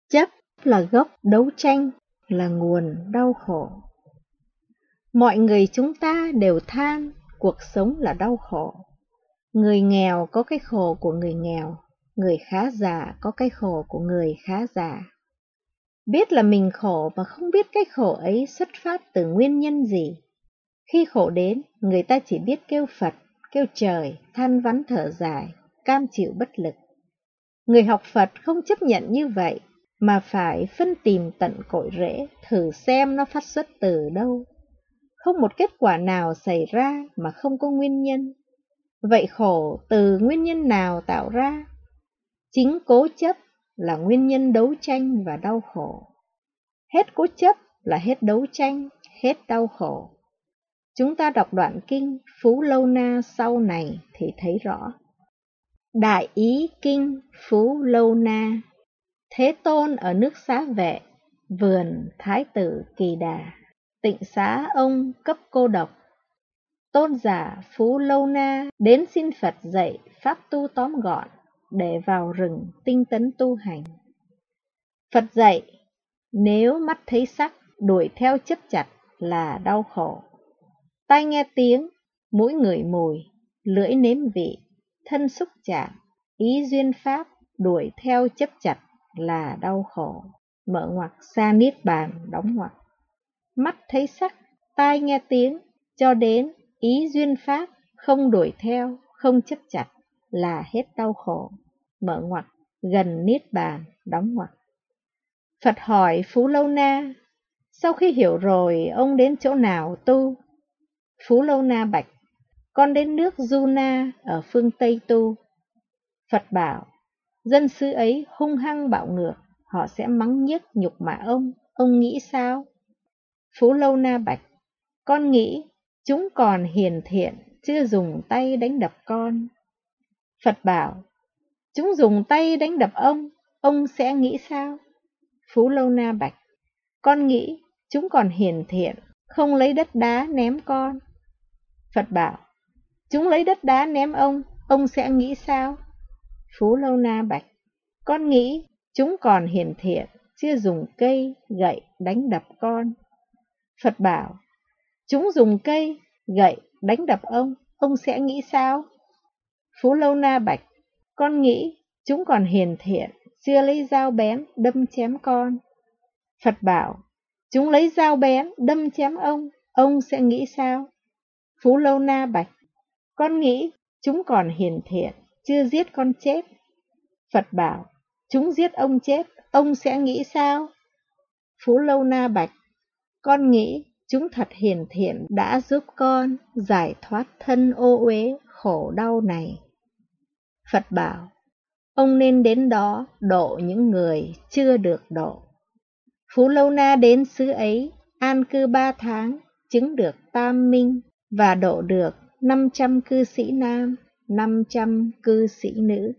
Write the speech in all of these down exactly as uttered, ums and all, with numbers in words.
Chấp là gốc đấu tranh, là nguồn đau khổ. Mọi người chúng ta đều than cuộc sống là đau khổ. Người nghèo có cái khổ của người nghèo, người khá giả có cái khổ của người khá giả. Biết là mình khổ mà không biết cái khổ ấy xuất phát từ nguyên nhân gì. Khi khổ đến, người ta chỉ biết kêu Phật, kêu trời, than vãn thở dài, cam chịu bất lực. Người học Phật không chấp nhận như vậy, mà phải phân tìm tận cội rễ, thử xem nó phát xuất từ đâu. Không một kết quả nào xảy ra mà không có nguyên nhân. Vậy khổ từ nguyên nhân nào tạo ra? Chính cố chấp là nguyên nhân đấu tranh và đau khổ. Hết cố chấp là hết đấu tranh, hết đau khổ. Chúng ta đọc đoạn kinh Phú Lâu Na sau này thì thấy rõ. Đại ý kinh Phú Lâu Na. Thế Tôn ở nước Xá Vệ, vườn Thái tử Kỳ Đà, tịnh xá ông cấp cô độc. Tôn giả Phú Lâu Na đến xin Phật dạy pháp tu tóm gọn để vào rừng tinh tấn tu hành. Phật dạy, nếu mắt thấy sắc đuổi theo chấp chặt là đau khổ. Tai nghe tiếng, mũi ngửi mùi, lưỡi nếm vị, thân xúc chạm, ý duyên pháp đuổi theo chấp chặt là đau khổ. Mở ngoặc xa niết bàn đóng ngoặc. Mắt thấy sắc, tai nghe tiếng, cho đến ý duyên pháp không đuổi theo, không chấp chặt là hết đau khổ. Mở ngoặc gần niết bàn đóng ngoặc. Phật hỏi Phú Lâu Na, sau khi hiểu rồi ông đến chỗ nào tu? Phú Lâu Na bạch, con đến nước Du Na ở phương Tây tu. Phật bảo, dân xứ ấy hung hăng bạo ngược, họ sẽ mắng nhiếc nhục mạ ông, ông nghĩ sao? Phú Lâu Na bạch, con nghĩ chúng còn hiền thiện, chưa dùng tay đánh đập con. Phật bảo, chúng dùng tay đánh đập ông, ông sẽ nghĩ sao? Phú Lâu Na bạch, con nghĩ chúng còn hiền thiện, không lấy đất đá ném con. Phật bảo, chúng lấy đất đá ném ông, ông sẽ nghĩ sao? Phú Lâu Na bạch, con nghĩ chúng còn hiền thiện, chưa dùng cây, gậy đánh đập con. Phật bảo, chúng dùng cây, gậy đánh đập ông, ông sẽ nghĩ sao? Phú Lâu Na bạch, con nghĩ chúng còn hiền thiện, chưa lấy dao bén đâm chém con. Phật bảo, chúng lấy dao bén đâm chém ông, ông sẽ nghĩ sao? Phú Lâu Na bạch, con nghĩ chúng còn hiền thiện, chưa giết con chết. Phật bảo, chúng giết ông chết, ông sẽ nghĩ sao? Phú Lâu Na bạch, con nghĩ chúng thật hiền thiện đã giúp con giải thoát thân ô uế khổ đau này. Phật bảo, ông nên đến đó độ những người chưa được độ. Phú Lâu Na đến xứ ấy, an cư ba tháng, chứng được tam minh và độ được năm trăm cư sĩ nam, năm trăm cư sĩ nữ.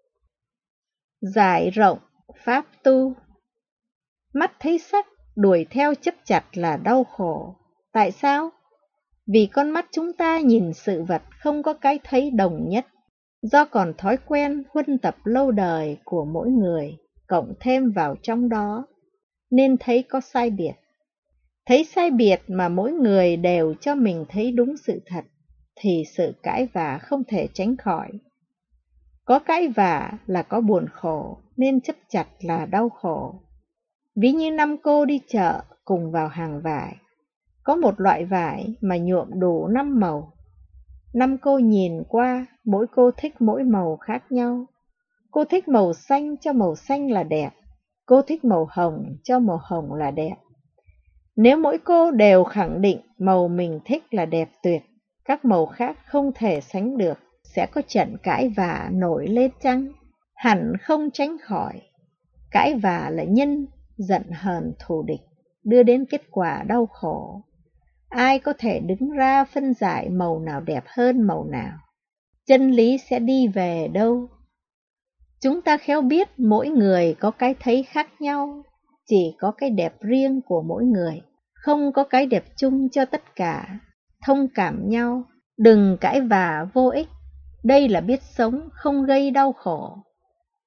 Giải rộng pháp tu. Mắt thấy sắc, đuổi theo chấp chặt là đau khổ. Tại sao? Vì con mắt chúng ta nhìn sự vật không có cái thấy đồng nhất, do còn thói quen huân tập lâu đời của mỗi người, cộng thêm vào trong đó, nên thấy có sai biệt. Thấy sai biệt mà mỗi người đều cho mình thấy đúng sự thật, thì sự cãi vã không thể tránh khỏi. Có cãi vã là có buồn khổ, nên chấp chặt là đau khổ. Ví như năm cô đi chợ cùng vào hàng vải. Có một loại vải mà nhuộm đủ năm màu. Năm cô nhìn qua, mỗi cô thích mỗi màu khác nhau. Cô thích màu xanh cho màu xanh là đẹp. Cô thích màu hồng cho màu hồng là đẹp. Nếu mỗi cô đều khẳng định màu mình thích là đẹp tuyệt, các màu khác không thể sánh được, sẽ có trận cãi vã nổi lên chăng? Hẳn không tránh khỏi. Cãi vã là nhân giận hờn thù địch, đưa đến kết quả đau khổ. Ai có thể đứng ra phân giải màu nào đẹp hơn màu nào? Chân lý sẽ đi về đâu? Chúng ta khéo biết mỗi người có cái thấy khác nhau, chỉ có cái đẹp riêng của mỗi người, không có cái đẹp chung cho tất cả. Thông cảm nhau, đừng cãi vã vô ích. Đây là biết sống, không gây đau khổ.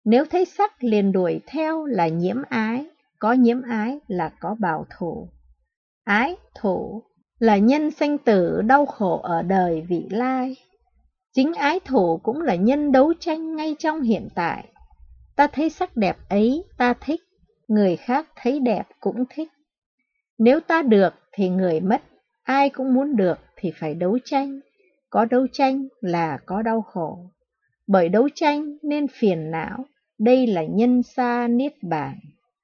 Nếu thấy sắc liền đuổi theo là nhiễm ái, có nhiễm ái là có bảo thủ. Ái thủ là nhân sanh tử đau khổ ở đời vị lai. Chính ái thủ cũng là nhân đấu tranh ngay trong hiện tại. Ta thấy sắc đẹp ấy, ta thích, người khác thấy đẹp cũng thích. Nếu ta được thì người mất, ai cũng muốn được thì phải đấu tranh. Có đấu tranh là có đau khổ. Bởi đấu tranh nên phiền não, đây là nhân sa niết bàn.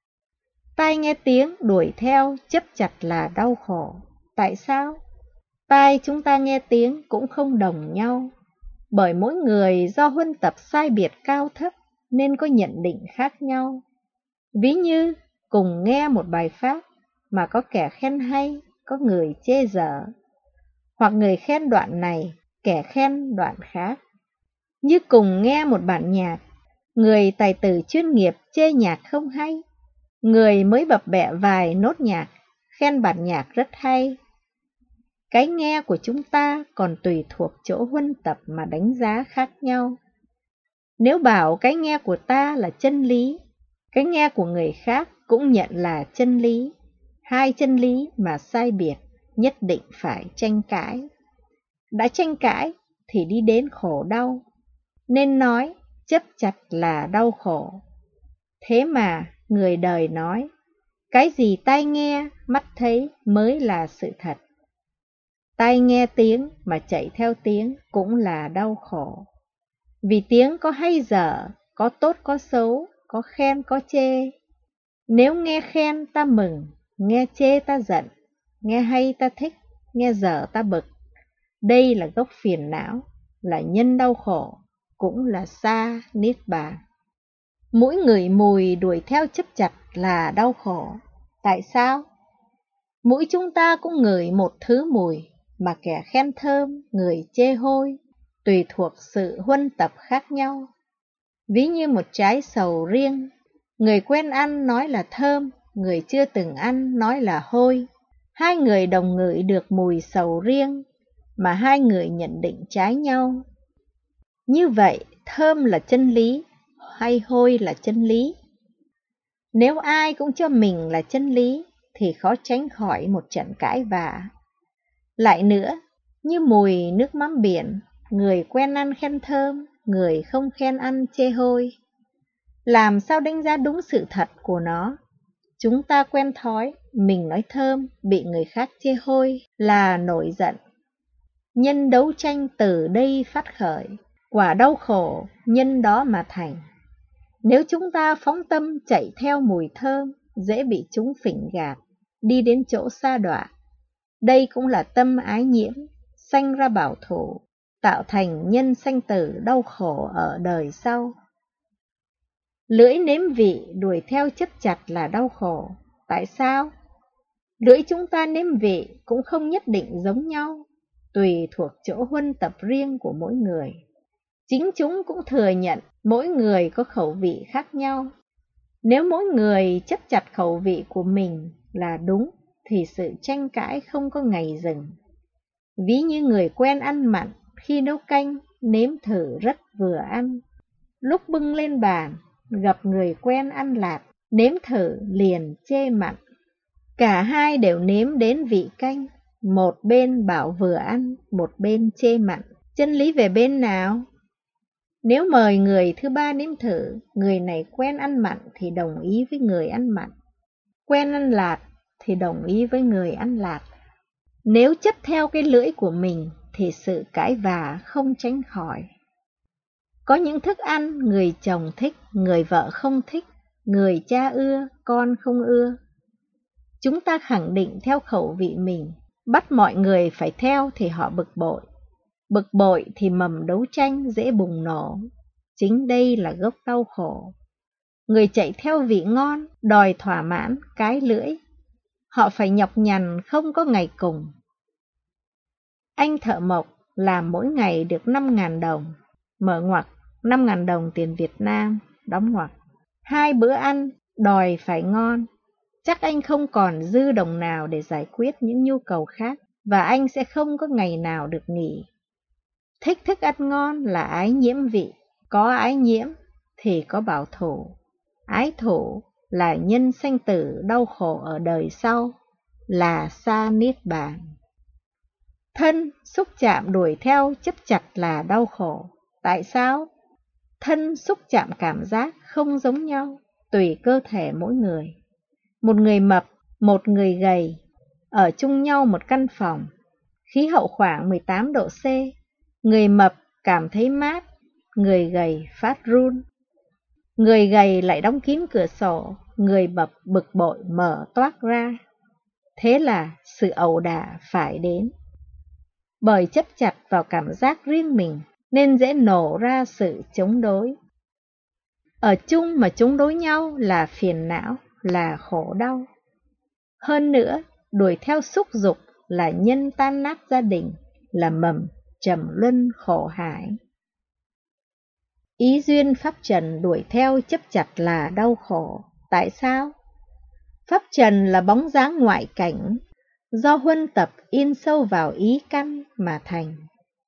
Tai nghe tiếng đuổi theo chấp chặt là đau khổ. Tại sao? Tai chúng ta nghe tiếng cũng không đồng nhau. Bởi mỗi người do huân tập sai biệt cao thấp nên có nhận định khác nhau. Ví như cùng nghe một bài pháp mà có kẻ khen hay, có người chê dở. Hoặc người khen đoạn này, kẻ khen đoạn khác. Như cùng nghe một bản nhạc, người tài tử chuyên nghiệp chê nhạc không hay, người mới bập bẹ vài nốt nhạc, khen bản nhạc rất hay. Cái nghe của chúng ta còn tùy thuộc chỗ huân tập mà đánh giá khác nhau. Nếu bảo cái nghe của ta là chân lý, cái nghe của người khác cũng nhận là chân lý. Hai chân lý mà sai biệt nhất định phải tranh cãi. Đã tranh cãi thì đi đến khổ đau, nên nói chấp chặt là đau khổ. Thế mà người đời nói, cái gì tai nghe, mắt thấy mới là sự thật. Tai nghe tiếng mà chạy theo tiếng cũng là đau khổ. Vì tiếng có hay dở, có tốt có xấu, có khen có chê. Nếu nghe khen ta mừng, nghe chê ta giận, nghe hay ta thích, nghe dở ta bực. Đây là gốc phiền não, là nhân đau khổ, cũng là sa niết bàn. Mỗi người mùi đuổi theo chấp chặt là đau khổ. Tại sao? Mũi chúng ta cũng ngửi một thứ mùi, mà kẻ khen thơm, người chê hôi, tùy thuộc sự huân tập khác nhau. Ví như một trái sầu riêng, người quen ăn nói là thơm, người chưa từng ăn nói là hôi. Hai người đồng ngửi được mùi sầu riêng, mà hai người nhận định trái nhau. Như vậy, thơm là chân lý, hay hôi là chân lý? Nếu ai cũng cho mình là chân lý, thì khó tránh khỏi một trận cãi vã. Lại nữa, như mùi nước mắm biển, người quen ăn khen thơm, người không khen ăn chê hôi. Làm sao đánh giá đúng sự thật của nó? Chúng ta quen thói, mình nói thơm, bị người khác chê hôi là nổi giận. Nhân đấu tranh từ đây phát khởi, quả đau khổ nhân đó mà thành. Nếu chúng ta phóng tâm chạy theo mùi thơm, dễ bị chúng phỉnh gạt, đi đến chỗ sa đọa. Đây cũng là tâm ái nhiễm, sanh ra bảo thủ, tạo thành nhân sanh tử đau khổ ở đời sau. Lưỡi nếm vị đuổi theo chấp chặt là đau khổ. Tại sao? Lưỡi chúng ta nếm vị cũng không nhất định giống nhau, tùy thuộc chỗ huân tập riêng của mỗi người. Chính chúng cũng thừa nhận mỗi người có khẩu vị khác nhau. Nếu mỗi người chấp chặt khẩu vị của mình là đúng, thì sự tranh cãi không có ngày dừng. Ví như người quen ăn mặn, khi nấu canh, nếm thử rất vừa ăn. Lúc bưng lên bàn, gặp người quen ăn lạt, nếm thử liền chê mặn. Cả hai đều nếm đến vị canh, một bên bảo vừa ăn, một bên chê mặn. Chân lý về bên nào? Nếu mời người thứ ba nếm thử, người này quen ăn mặn thì đồng ý với người ăn mặn, quen ăn lạt thì đồng ý với người ăn lạt. Nếu chấp theo cái lưỡi của mình thì sự cãi vã không tránh khỏi. Có những thức ăn người chồng thích, người vợ không thích, người cha ưa, con không ưa. Chúng ta khẳng định theo khẩu vị mình, bắt mọi người phải theo thì họ bực bội. Bực bội thì mầm đấu tranh dễ bùng nổ. Chính đây là gốc đau khổ. Người chạy theo vị ngon, đòi thỏa mãn cái lưỡi. Họ phải nhọc nhằn không có ngày cùng. Anh thợ mộc làm mỗi ngày được năm nghìn đồng, mở ngoặc năm nghìn đồng tiền Việt Nam, đóng ngoặc. Hai bữa ăn, đòi phải ngon. Chắc anh không còn dư đồng nào để giải quyết những nhu cầu khác, và anh sẽ không có ngày nào được nghỉ. Thích thức ăn ngon là ái nhiễm vị, có ái nhiễm, thì có bảo thủ, ái thủ là nhân sanh tử đau khổ ở đời sau, là xa niết bàn. Thân xúc chạm đuổi theo chấp chặt là đau khổ. Tại sao? Thân xúc chạm cảm giác không giống nhau, tùy cơ thể mỗi người. Một người mập, một người gầy, ở chung nhau một căn phòng, khí hậu khoảng mười tám độ C, người mập cảm thấy mát, người gầy phát run. Người gầy lại đóng kín cửa sổ, người mập bực bội mở toác ra. Thế là sự ẩu đả phải đến. Bởi chấp chặt vào cảm giác riêng mình nên dễ nổ ra sự chống đối. Ở chung mà chống đối nhau là phiền não, là khổ đau. Hơn nữa, đuổi theo xúc dục là nhân tan nát gia đình, là mầm trầm luân khổ hải. Ý duyên pháp trần đuổi theo chấp chặt là đau khổ. Tại sao? Pháp trần là bóng dáng ngoại cảnh, do huân tập in sâu vào ý căn mà thành.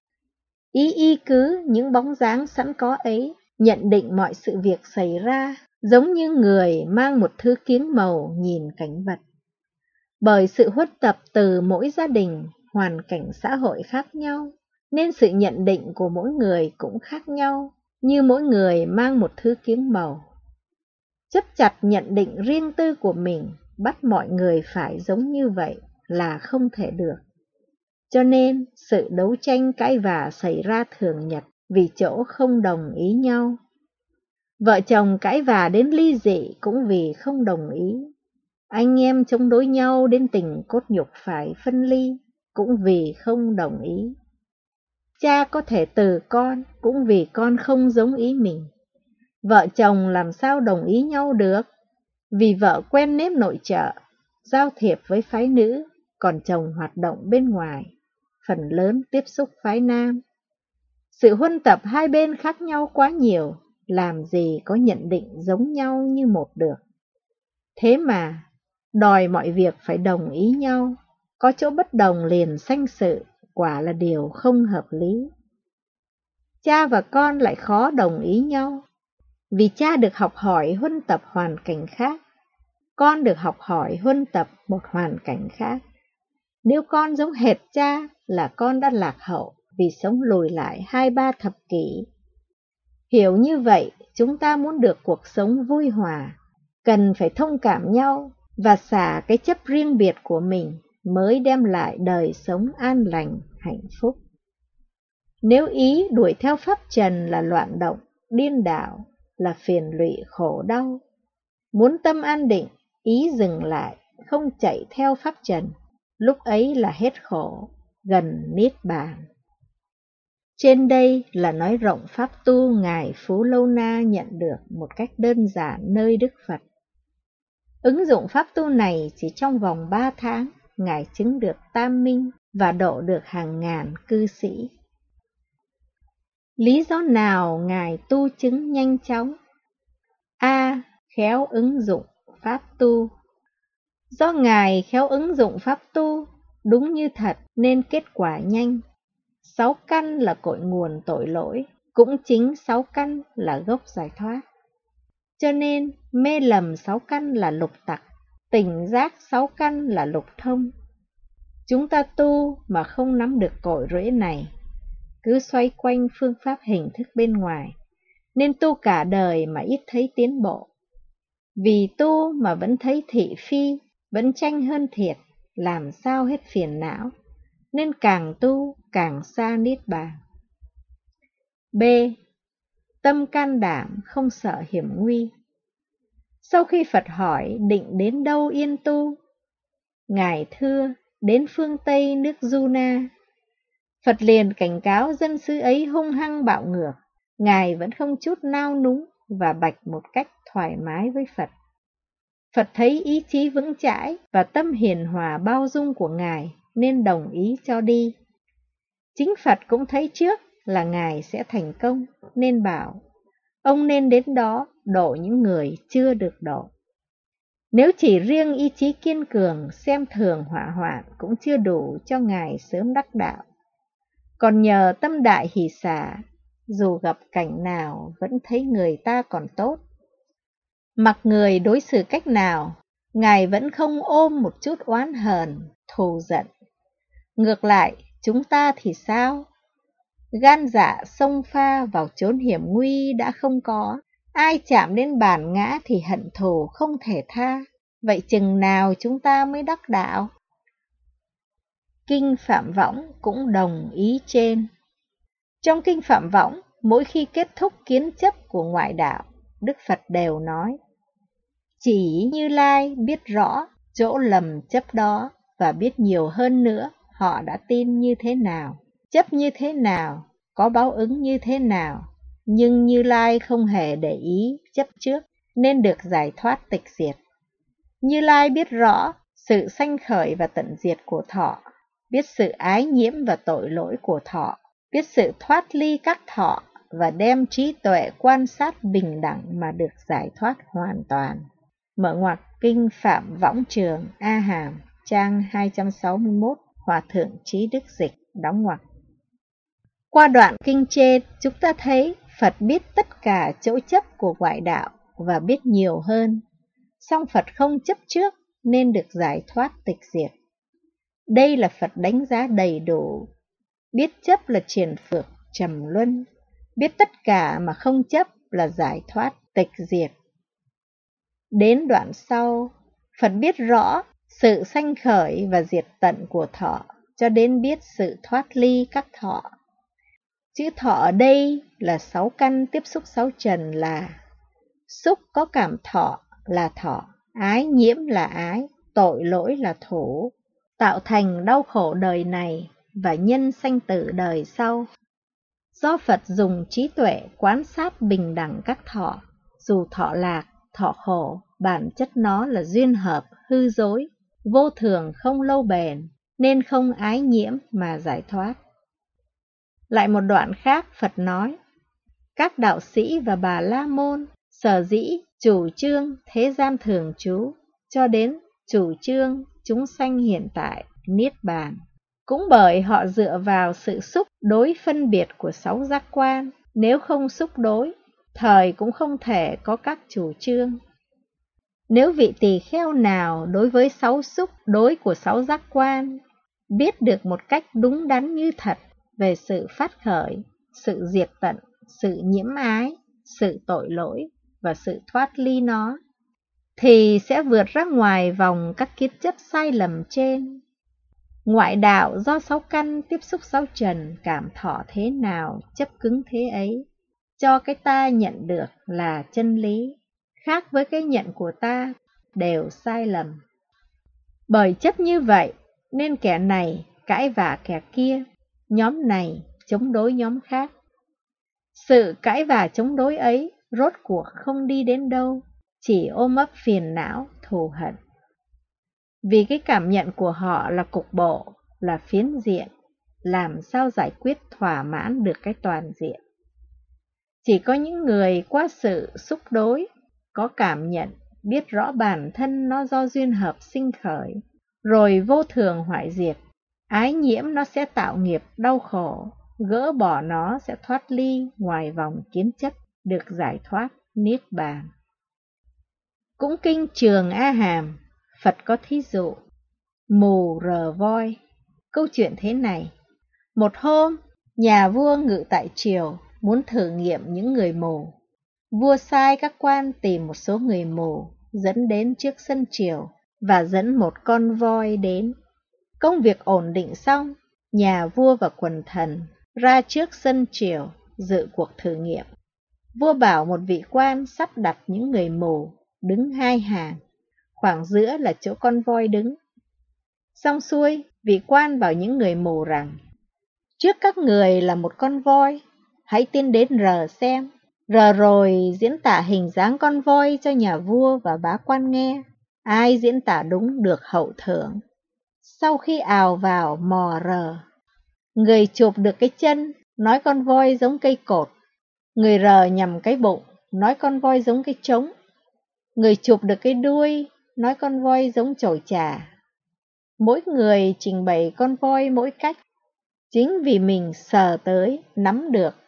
Ý y cứ những bóng dáng sẵn có ấy, nhận định mọi sự việc xảy ra, giống như người mang một thứ kiếng màu nhìn cảnh vật. Bởi sự huân tập từ mỗi gia đình, hoàn cảnh xã hội khác nhau, nên sự nhận định của mỗi người cũng khác nhau, như mỗi người mang một thứ kiếng màu. Chấp chặt nhận định riêng tư của mình, bắt mọi người phải giống như vậy là không thể được. Cho nên, sự đấu tranh cãi vã xảy ra thường nhật vì chỗ không đồng ý nhau. Vợ chồng cãi vã đến ly dị cũng vì không đồng ý. Anh em chống đối nhau đến tình cốt nhục phải phân ly cũng vì không đồng ý. Cha có thể từ con cũng vì con không giống ý mình. Vợ chồng làm sao đồng ý nhau được? Vì vợ quen nếp nội trợ, giao thiệp với phái nữ, còn chồng hoạt động bên ngoài, phần lớn tiếp xúc phái nam. Sự huân tập hai bên khác nhau quá nhiều, làm gì có nhận định giống nhau như một được. Thế mà, đòi mọi việc phải đồng ý nhau, có chỗ bất đồng liền sanh sự, quả là điều không hợp lý. Cha và con lại khó đồng ý nhau, vì cha được học hỏi huân tập hoàn cảnh khác, con được học hỏi huân tập một hoàn cảnh khác. Nếu con giống hệt cha là con đã lạc hậu vì sống lùi lại hai ba thập kỷ. Hiểu như vậy, chúng ta muốn được cuộc sống vui hòa, cần phải thông cảm nhau và xả cái chấp riêng biệt của mình mới đem lại đời sống an lành, hạnh phúc. Nếu ý đuổi theo pháp trần là loạn động, điên đảo, là phiền lụy khổ đau. Muốn tâm an định, ý dừng lại, không chạy theo pháp trần, lúc ấy là hết khổ, gần niết bàn. Trên đây là nói rộng pháp tu Ngài Phú Lâu Na nhận được một cách đơn giản nơi Đức Phật. Ứng dụng pháp tu này chỉ trong vòng ba tháng, Ngài chứng được tam minh và độ được hàng ngàn cư sĩ. Lý do nào Ngài tu chứng nhanh chóng? A. Khéo ứng dụng pháp tu. Do Ngài khéo ứng dụng pháp tu, đúng như thật nên kết quả nhanh. Sáu căn là cội nguồn tội lỗi, cũng chính sáu căn là gốc giải thoát. Cho nên, mê lầm sáu căn là lục tặc, tỉnh giác sáu căn là lục thông. Chúng ta tu mà không nắm được cội rễ này, cứ xoay quanh phương pháp hình thức bên ngoài, nên tu cả đời mà ít thấy tiến bộ. Vì tu mà vẫn thấy thị phi, vẫn tranh hơn thiệt, làm sao hết phiền não, nên càng tu càng xa niết bàn. B. Tâm can đảm không sợ hiểm nguy. Sau khi Phật hỏi định đến đâu yên tu, Ngài thưa đến phương Tây nước Du Na. Phật liền cảnh cáo dân xứ ấy hung hăng bạo ngược, Ngài vẫn không chút nao núng và bạch một cách thoải mái với Phật. Phật thấy ý chí vững chãi và tâm hiền hòa bao dung của Ngài nên đồng ý cho đi. Chính Phật cũng thấy trước là Ngài sẽ thành công nên bảo, ông nên đến đó độ những người chưa được độ. Nếu chỉ riêng ý chí kiên cường xem thường hỏa hoạn cũng chưa đủ cho Ngài sớm đắc đạo. Còn nhờ tâm đại hỷ xả, dù gặp cảnh nào vẫn thấy người ta còn tốt. Mặc người đối xử cách nào, Ngài vẫn không ôm một chút oán hờn, thù giận. Ngược lại, chúng ta thì sao? Gan dạ xông pha vào chốn hiểm nguy đã không có, ai chạm đến bản ngã thì hận thù không thể tha. Vậy chừng nào chúng ta mới đắc đạo? Kinh Phạm Võng cũng đồng ý trên. Trong Kinh Phạm Võng, mỗi khi kết thúc kiến chấp của ngoại đạo, Đức Phật đều nói: chỉ Như Lai biết rõ chỗ lầm chấp đó và biết nhiều hơn nữa họ đã tin như thế nào, chấp như thế nào, có báo ứng như thế nào. Nhưng Như Lai không hề để ý chấp trước nên được giải thoát tịch diệt. Như Lai biết rõ sự sanh khởi và tận diệt của thọ, biết sự ái nhiễm và tội lỗi của thọ, biết sự thoát ly các thọ và đem trí tuệ quan sát bình đẳng mà được giải thoát hoàn toàn. Mở ngoặc Kinh Phạm Võng Trường A Hàm, trang hai trăm sáu mươi mốt, Hòa Thượng Trí Đức Dịch, đóng ngoặc. Qua đoạn kinh trên, chúng ta thấy Phật biết tất cả chỗ chấp của ngoại đạo và biết nhiều hơn. Song Phật không chấp trước nên được giải thoát tịch diệt. Đây là Phật đánh giá đầy đủ. Biết chấp là triển phược trầm luân, biết tất cả mà không chấp là giải thoát tịch diệt. Đến đoạn sau, Phật biết rõ sự sanh khởi và diệt tận của thọ, cho đến biết sự thoát ly các thọ. Chữ thọ ở đây là sáu căn tiếp xúc sáu trần là: xúc có cảm thọ là thọ, ái nhiễm là ái, tội lỗi là thủ, tạo thành đau khổ đời này và nhân sanh tử đời sau. Do Phật dùng trí tuệ quan sát bình đẳng các thọ, dù thọ lạc, thọ khổ, bản chất nó là duyên hợp, hư dối, vô thường không lâu bền, nên không ái nhiễm mà giải thoát. Lại một đoạn khác Phật nói: các đạo sĩ và Bà La Môn sở dĩ chủ trương thế gian thường trú, cho đến chủ trương chúng sanh hiện tại niết bàn, cũng bởi họ dựa vào sự xúc đối phân biệt của sáu giác quan. Nếu không xúc đối, thời cũng không thể có các chủ trương. Nếu vị tỳ kheo nào đối với sáu xúc đối của sáu giác quan biết được một cách đúng đắn như thật về sự phát khởi, sự diệt tận, sự nhiễm ái, sự tội lỗi và sự thoát ly nó, thì sẽ vượt ra ngoài vòng các kiến chấp sai lầm trên. Ngoại đạo do sáu căn tiếp xúc sáu trần, cảm thọ thế nào chấp cứng thế ấy, cho cái ta nhận được là chân lý, khác với cái nhận của ta đều sai lầm. Bởi chấp như vậy nên kẻ này cãi vả kẻ kia, nhóm này chống đối nhóm khác. Sự cãi vả chống đối ấy rốt cuộc không đi đến đâu, chỉ ôm ấp phiền não, thù hận. Vì cái cảm nhận của họ là cục bộ, là phiến diện, làm sao giải quyết thỏa mãn được cái toàn diện. Chỉ có những người qua sự xúc đối, có cảm nhận, biết rõ bản thân nó do duyên hợp sinh khởi, rồi vô thường hoại diệt, ái nhiễm nó sẽ tạo nghiệp đau khổ, gỡ bỏ nó sẽ thoát ly ngoài vòng kiến chấp, được giải thoát niết bàn. Cũng kinh Trường A Hàm, Phật có thí dụ mù rờ voi. Câu chuyện thế này: một hôm, nhà vua ngự tại triều muốn thử nghiệm những người mù. Vua sai các quan tìm một số người mù, dẫn đến trước sân triều và dẫn một con voi đến. Công việc ổn định xong, nhà vua và quần thần ra trước sân triều dự cuộc thử nghiệm. Vua bảo một vị quan sắp đặt những người mù đứng hai hàng, khoảng giữa là chỗ con voi đứng. Xong xuôi, vị quan bảo những người mù rằng: trước các người là một con voi, hãy tiến đến rờ xem. Rờ rồi diễn tả hình dáng con voi cho nhà vua và bá quan nghe. Ai diễn tả đúng được hậu thưởng. Sau khi ào vào mò rờ, người chụp được cái chân, nói con voi giống cây cột. Người rờ nhằm cái bụng, nói con voi giống cái trống. Người chụp được cái đuôi, nói con voi giống chổi trà. Mỗi người trình bày con voi mỗi cách. Chính vì mình sờ tới, nắm được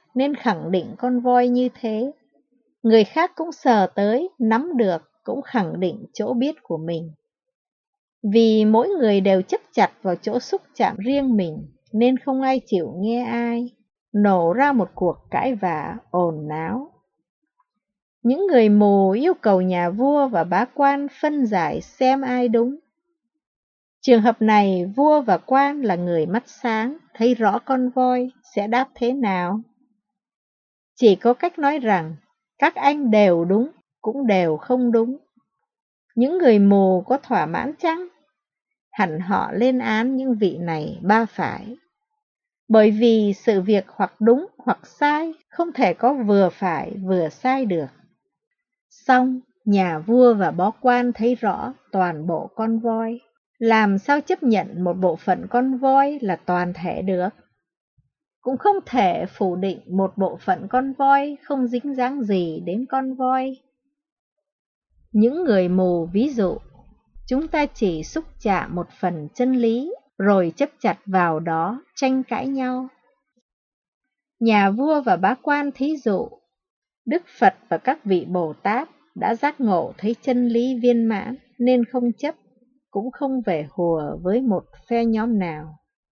nên khẳng định con voi như thế. Người khác cũng sờ tới, nắm được, cũng khẳng định chỗ biết của mình. Vì mỗi người đều chấp chặt vào chỗ xúc chạm riêng mình, nên không ai chịu nghe ai, nổ ra một cuộc cãi vã ồn náo. Những người mù yêu cầu nhà vua và bá quan phân giải xem ai đúng. Trường hợp này, vua và quan là người mắt sáng, thấy rõ con voi sẽ đáp thế nào? Chỉ có cách nói rằng, các anh đều đúng, cũng đều không đúng. Những người mù có thỏa mãn chăng? Hẳn họ lên án những vị này ba phải. Bởi vì sự việc hoặc đúng hoặc sai, không thể có vừa phải vừa sai được. Xong, nhà vua và bá quan thấy rõ toàn bộ con voi. Làm sao chấp nhận một bộ phận con voi là toàn thể được? Cũng không thể phủ định một bộ phận con voi không dính dáng gì đến con voi. Những người mù ví dụ, chúng ta chỉ xúc chạm một phần chân lý, rồi chấp chặt vào đó, tranh cãi nhau. Nhà vua và bá quan thí dụ, Đức Phật và các vị Bồ Tát đã giác ngộ thấy chân lý viên mãn, nên không chấp, cũng không về hùa với một phe nhóm nào.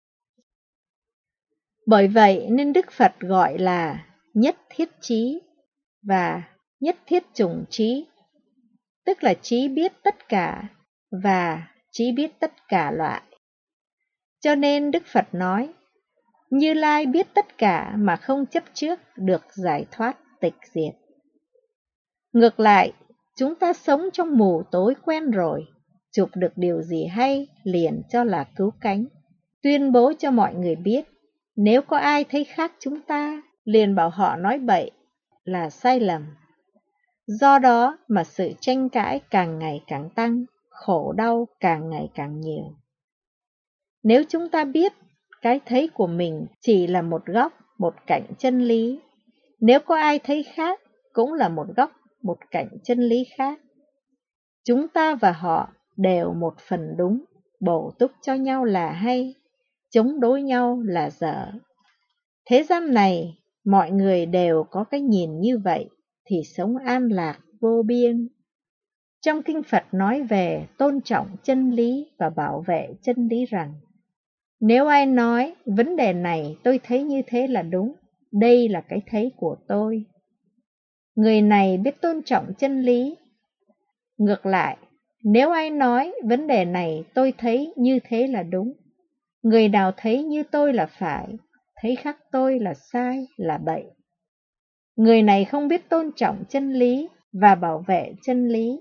Bởi vậy nên Đức Phật gọi là nhất thiết trí và nhất thiết chủng trí, tức là trí biết tất cả và trí biết tất cả loại. Cho nên Đức Phật nói, Như Lai biết tất cả mà không chấp trước, được giải thoát tịch diệt. Ngược lại, chúng ta sống trong mù tối quen rồi, chụp được điều gì hay liền cho là cứu cánh, tuyên bố cho mọi người biết. Nếu có ai thấy khác chúng ta, liền bảo họ nói bậy, là sai lầm. Do đó mà sự tranh cãi càng ngày càng tăng, khổ đau càng ngày càng nhiều. Nếu chúng ta biết cái thấy của mình chỉ là một góc, một cạnh chân lý, nếu có ai thấy khác cũng là một góc, một cạnh chân lý khác, chúng ta và họ đều một phần đúng, bổ túc cho nhau là hay, chống đối nhau là dở. Thế gian này, mọi người đều có cái nhìn như vậy, thì sống an lạc vô biên. Trong Kinh Phật nói về tôn trọng chân lý và bảo vệ chân lý rằng, nếu ai nói vấn đề này tôi thấy như thế là đúng, đây là cái thấy của tôi, người này biết tôn trọng chân lý. Ngược lại, nếu ai nói vấn đề này tôi thấy như thế là đúng, người nào thấy như tôi là phải, thấy khác tôi là sai, là bậy, người này không biết tôn trọng chân lý và bảo vệ chân lý.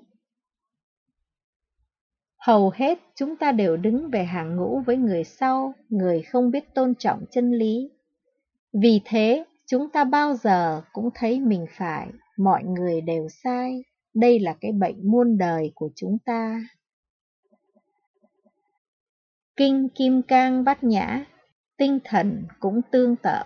Hầu hết chúng ta đều đứng về hàng ngũ với người sau, người không biết tôn trọng chân lý. Vì thế, chúng ta bao giờ cũng thấy mình phải, mọi người đều sai. Đây là cái bệnh muôn đời của chúng ta. Kinh Kim Cang Bát Nhã, tinh thần cũng tương tự.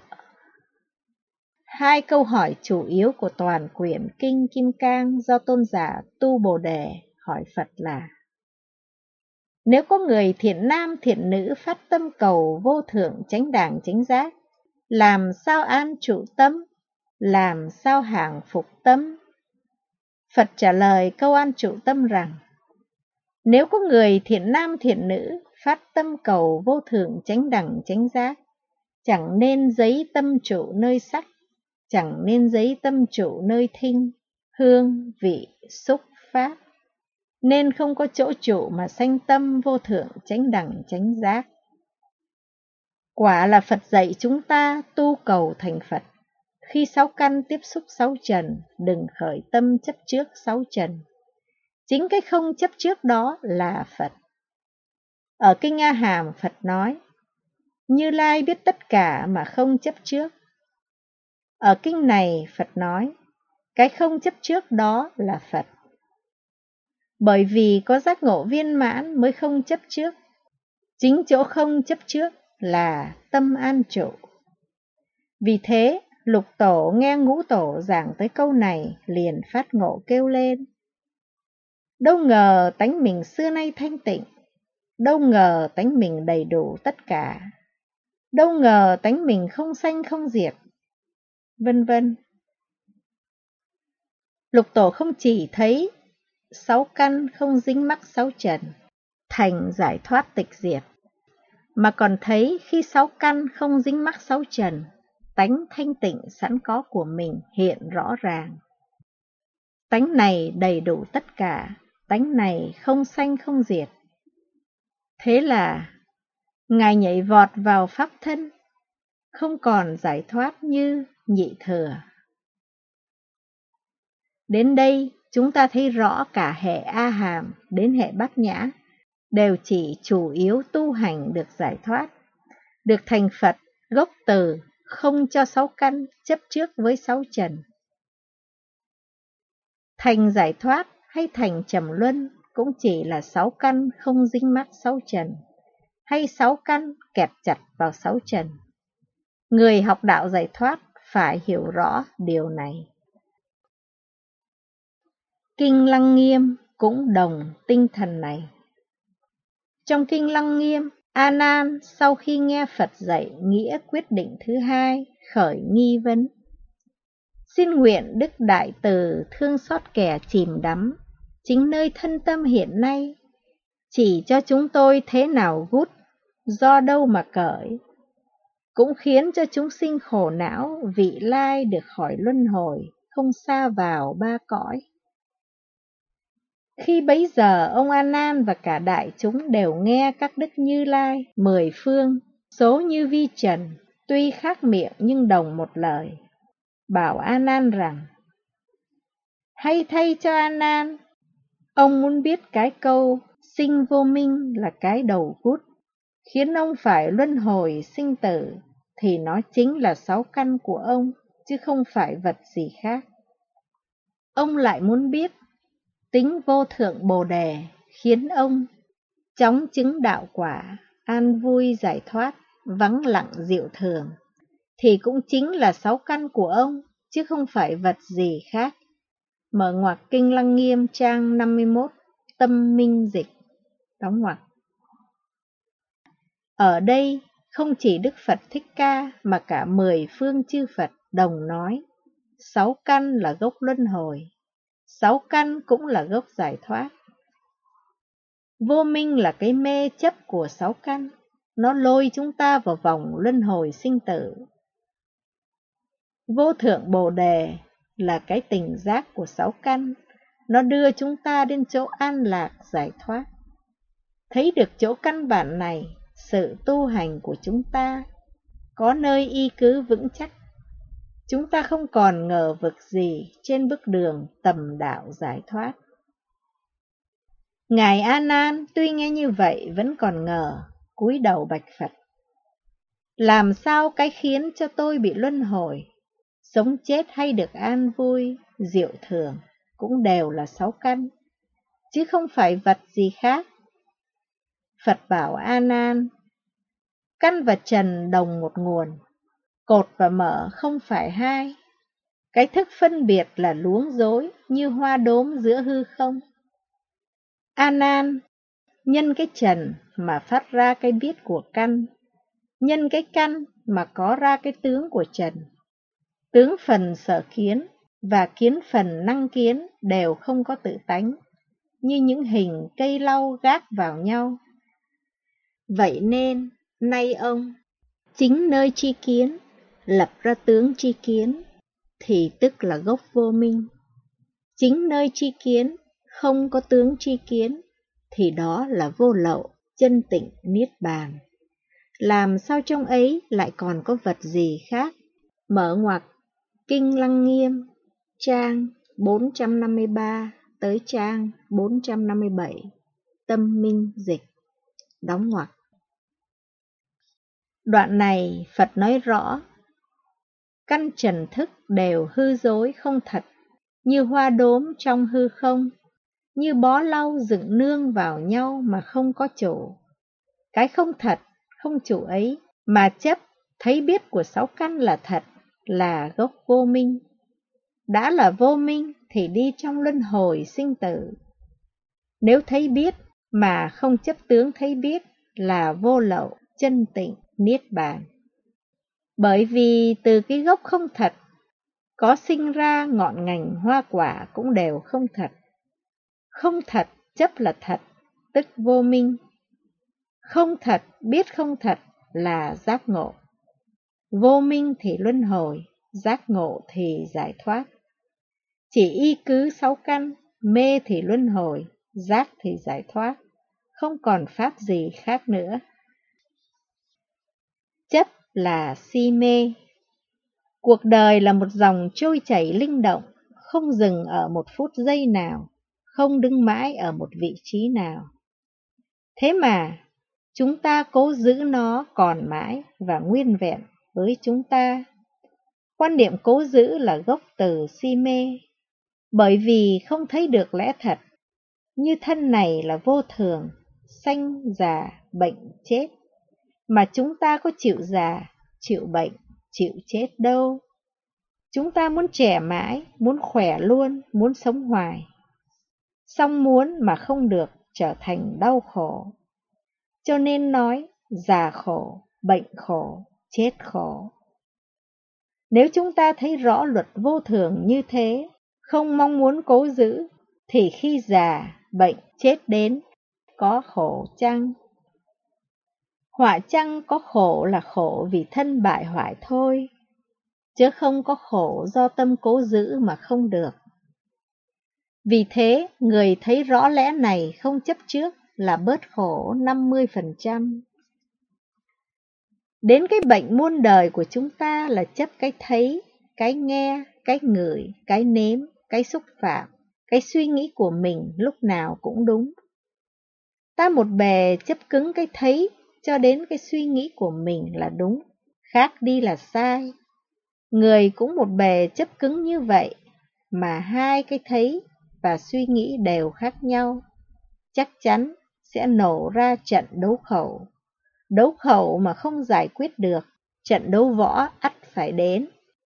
Hai câu hỏi chủ yếu của toàn quyển Kinh Kim Cang do tôn giả Tu Bồ Đề hỏi Phật là: nếu có người thiện nam thiện nữ phát tâm cầu vô thượng chánh đẳng chánh giác, làm sao an trụ tâm, làm sao hàng phục tâm? Phật trả lời câu an trụ tâm rằng, nếu có người thiện nam thiện nữ phát tâm cầu vô thượng chánh đẳng chánh giác, chẳng nên giấy tâm trụ nơi sắc, chẳng nên giấy tâm trụ nơi thinh, hương, vị, xúc, pháp, nên không có chỗ trụ mà sanh tâm vô thượng chánh đẳng chánh giác. Quả là Phật dạy chúng ta tu cầu thành Phật. Khi sáu căn tiếp xúc sáu trần, đừng khởi tâm chấp trước sáu trần. Chính cái không chấp trước đó là Phật. Ở Kinh A Hàm, Phật nói, Như Lai biết tất cả mà không chấp trước. Ở kinh này, Phật nói, cái không chấp trước đó là Phật. Bởi vì có giác ngộ viên mãn mới không chấp trước. Chính chỗ không chấp trước là tâm an trụ. Vì thế, Lục Tổ nghe Ngũ Tổ giảng tới câu này liền phát ngộ kêu lên. Đâu ngờ tánh mình xưa nay thanh tịnh, đâu ngờ tánh mình đầy đủ tất cả, đâu ngờ tánh mình không sanh không diệt, vân vân. Lục Tổ không chỉ thấy sáu căn không dính mắc sáu trần, thành giải thoát tịch diệt, mà còn thấy khi sáu căn không dính mắc sáu trần, tánh thanh tịnh sẵn có của mình hiện rõ ràng. Tánh này đầy đủ tất cả, tánh này không sanh không diệt. Thế là Ngài nhảy vọt vào pháp thân, không còn giải thoát như nhị thừa. Đến đây chúng ta thấy rõ cả hệ A Hàm đến hệ Bát Nhã đều chỉ chủ yếu tu hành được giải thoát, được thành Phật gốc từ, không cho sáu căn chấp trước với sáu trần. Thành giải thoát hay thành trầm luân cũng chỉ là sáu căn không dính mắc sáu trần, hay sáu căn kẹp chặt vào sáu trần. Người học đạo giải thoát phải hiểu rõ điều này. Kinh Lăng Nghiêm cũng đồng tinh thần này. Trong Kinh Lăng Nghiêm, A Nan sau khi nghe Phật dạy nghĩa quyết định thứ hai, khởi nghi vấn. Xin nguyện Đức Đại Từ thương xót kẻ chìm đắm, chính nơi thân tâm hiện nay, chỉ cho chúng tôi thế nào gút, do đâu mà cởi, cũng khiến cho chúng sinh khổ não, vị lai được khỏi luân hồi, không xa vào ba cõi. Khi bấy giờ ông A Nan và cả đại chúng đều nghe các đức Như Lai mười phương, số như vi trần, tuy khác miệng nhưng đồng một lời, bảo A Nan rằng: hay thay cho A Nan, ông muốn biết cái câu sinh vô minh là cái đầu gút, khiến ông phải luân hồi sinh tử, thì nó chính là sáu căn của ông, chứ không phải vật gì khác. Ông lại muốn biết tính vô thượng Bồ Đề khiến ông chóng chứng đạo quả, an vui giải thoát, vắng lặng diệu thường, thì cũng chính là sáu căn của ông, chứ không phải vật gì khác. Mở ngoặc Kinh Lăng Nghiêm trang năm mươi mốt, tâm minh dịch, đóng ngoặc. Ở đây không chỉ Đức Phật Thích Ca mà cả mười phương chư Phật đồng nói, sáu căn là gốc luân hồi, sáu căn cũng là gốc giải thoát. Vô minh là cái mê chấp của sáu căn, nó lôi chúng ta vào vòng luân hồi sinh tử. Vô thượng Bồ Đề là cái tỉnh giác của sáu căn, nó đưa chúng ta đến chỗ an lạc giải thoát. Thấy được chỗ căn bản này, sự tu hành của chúng ta có nơi y cứ vững chắc. Chúng ta không còn ngờ vực gì trên bước đường tầm đạo giải thoát. Ngài A Nan tuy nghe như vậy vẫn còn ngờ, cúi đầu bạch Phật: làm sao cái khiến cho tôi bị luân hồi, sống chết hay được an vui, diệu thường, cũng đều là sáu căn, chứ không phải vật gì khác. Phật bảo A Nan: căn và trần đồng một nguồn, cột và mở không phải hai. Cái thức phân biệt là luống rối như hoa đốm giữa hư không. A Nan, nhân cái trần mà phát ra cái biết của căn, nhân cái căn mà có ra cái tướng của trần. Tướng phần sở kiến và kiến phần năng kiến đều không có tự tánh, như những hình cây lau gác vào nhau. Vậy nên, nay ông, chính nơi tri kiến, lập ra tướng tri kiến, thì tức là gốc vô minh. Chính nơi tri kiến, không có tướng tri kiến, thì đó là vô lậu, chân tịnh, niết bàn. Làm sao trong ấy lại còn có vật gì khác? Mở ngoặc Kinh Lăng Nghiêm, trang bốn trăm năm mươi ba tới trang bốn trăm năm mươi bảy, tâm minh dịch, đóng ngoặc. Đoạn này Phật nói rõ, căn trần thức đều hư dối không thật, như hoa đốm trong hư không, như bó lau dựng nương vào nhau mà không có chủ. Cái không thật, không chủ ấy, mà chấp, thấy biết của sáu căn là thật, là gốc vô minh. Đã là vô minh thì đi trong luân hồi sinh tử. Nếu thấy biết mà không chấp tướng thấy biết là vô lậu, chân tịnh, niết bàn. Bởi vì từ cái gốc không thật có sinh ra ngọn ngành hoa quả cũng đều không thật. Không thật chấp là thật, tức vô minh. Không thật biết không thật là giác ngộ. Vô minh thì luân hồi, giác ngộ thì giải thoát. Chỉ y cứ sáu căn, mê thì luân hồi, giác thì giải thoát, không còn pháp gì khác nữa. Chấp là si mê. Cuộc đời là một dòng trôi chảy linh động, không dừng ở một phút giây nào, không đứng mãi ở một vị trí nào. Thế mà, chúng ta cố giữ nó còn mãi và nguyên vẹn với chúng ta. Quan niệm cố giữ là gốc từ si mê, bởi vì không thấy được lẽ thật, như thân này là vô thường, sanh, già, bệnh, chết, mà chúng ta có chịu già, chịu bệnh, chịu chết đâu. Chúng ta muốn trẻ mãi, muốn khỏe luôn, muốn sống hoài. Song muốn mà không được trở thành đau khổ. Cho nên nói già khổ, bệnh khổ, chết khổ. Nếu chúng ta thấy rõ luật vô thường như thế, không mong muốn cố giữ, thì khi già, bệnh, chết đến, có khổ chăng? Họa chăng có khổ là khổ vì thân bại hoại thôi, chứ không có khổ do tâm cố giữ mà không được. Vì thế, người thấy rõ lẽ này không chấp trước là bớt khổ năm mươi phần trăm. Đến cái bệnh muôn đời của chúng ta là chấp cái thấy, cái nghe, cái ngửi, cái nếm, cái xúc phạm, cái suy nghĩ của mình lúc nào cũng đúng. Ta một bề chấp cứng cái thấy cho đến cái suy nghĩ của mình là đúng, khác đi là sai. Người cũng một bề chấp cứng như vậy, mà hai cái thấy và suy nghĩ đều khác nhau, chắc chắn sẽ nổ ra trận đấu khẩu. Đấu khẩu mà không giải quyết được, trận đấu võ ắt phải đến.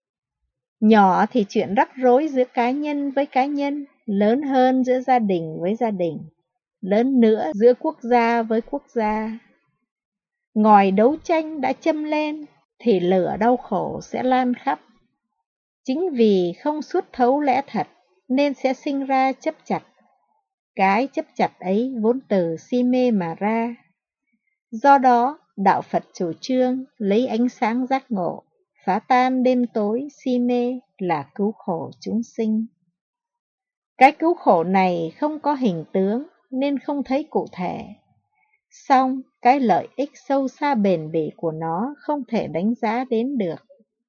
Nhỏ thì chuyện rắc rối giữa cá nhân với cá nhân, lớn hơn giữa gia đình với gia đình, lớn nữa giữa quốc gia với quốc gia. Ngòi đấu tranh đã châm lên, thì lửa đau khổ sẽ lan khắp. Chính vì không suốt thấu lẽ thật, nên sẽ sinh ra chấp chặt. Cái chấp chặt ấy vốn từ si mê mà ra. Do đó, Đạo Phật chủ trương lấy ánh sáng giác ngộ, phá tan đêm tối si mê là cứu khổ chúng sinh. Cái cứu khổ này không có hình tướng nên không thấy cụ thể. Song cái lợi ích sâu xa bền bỉ của nó không thể đánh giá đến được.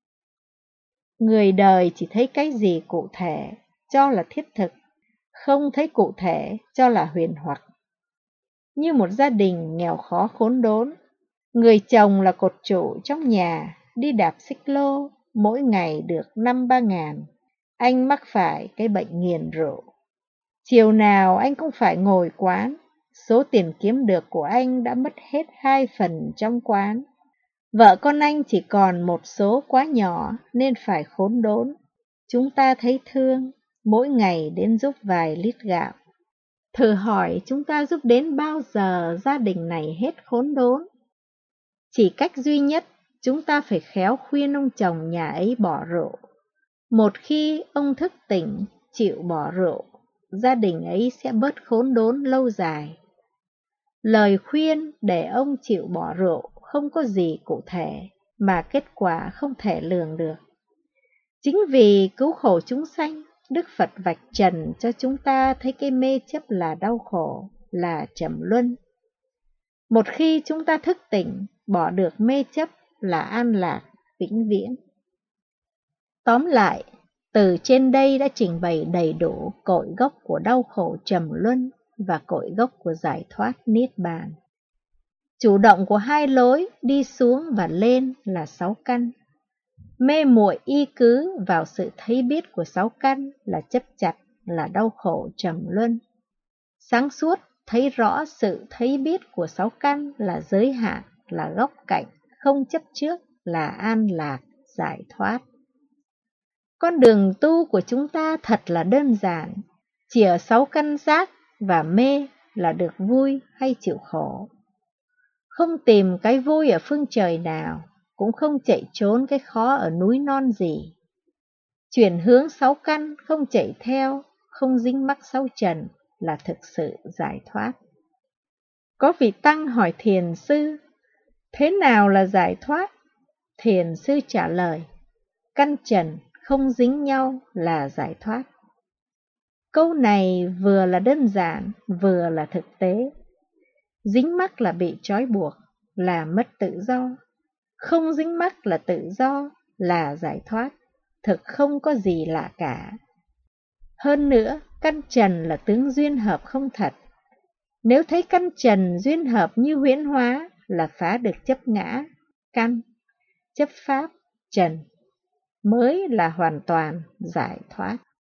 Người đời chỉ thấy cái gì cụ thể cho là thiết thực, không thấy cụ thể cho là huyền hoặc. Như một gia đình nghèo khó khốn đốn, người chồng là cột trụ trong nhà, đi đạp xích lô, mỗi ngày được năm ba ngàn. Anh mắc phải cái bệnh nghiện rượu. Chiều nào anh cũng phải ngồi quán, số tiền kiếm được của anh đã mất hết hai phần trong quán. Vợ con anh chỉ còn một số quá nhỏ nên phải khốn đốn. Chúng ta thấy thương, mỗi ngày đến giúp vài lít gạo. Thử hỏi chúng ta giúp đến bao giờ gia đình này hết khốn đốn? Chỉ cách duy nhất, chúng ta phải khéo khuyên ông chồng nhà ấy bỏ rượu. Một khi ông thức tỉnh, chịu bỏ rượu, gia đình ấy sẽ bớt khốn đốn lâu dài. Lời khuyên để ông chịu bỏ rượu không có gì cụ thể, mà kết quả không thể lường được. Chính vì cứu khổ chúng sanh, Đức Phật vạch trần cho chúng ta thấy cái mê chấp là đau khổ, là trầm luân. Một khi chúng ta thức tỉnh, bỏ được mê chấp là an lạc, vĩnh viễn. Tóm lại, từ trên đây đã trình bày đầy đủ cội gốc của đau khổ trầm luân và cội gốc của giải thoát niết bàn. Chủ động của hai lối đi xuống và lên là sáu căn. Mê muội y cứ vào sự thấy biết của sáu căn là chấp chặt, là đau khổ trầm luân. Sáng suốt thấy rõ sự thấy biết của sáu căn là giới hạn, là góc cạnh, không chấp trước, là an lạc, giải thoát. Con đường tu của chúng ta thật là đơn giản, chỉ ở sáu căn giác và mê là được vui hay chịu khổ. Không tìm cái vui ở phương trời nào, cũng không chạy trốn cái khó ở núi non gì. Chuyển hướng sáu căn, không chạy theo, không dính mắc sáu trần là thực sự giải thoát. Có vị tăng hỏi thiền sư, thế nào là giải thoát? Thiền sư trả lời, căn trần không dính nhau là giải thoát. Câu này vừa là đơn giản, vừa là thực tế. Dính mắc là bị trói buộc, là mất tự do. Không dính mắc là tự do, là giải thoát. Thực không có gì lạ cả. Hơn nữa, căn trần là tướng duyên hợp không thật. Nếu thấy căn trần duyên hợp như huyễn hóa là phá được chấp ngã, căn, chấp pháp, trần, mới là hoàn toàn giải thoát.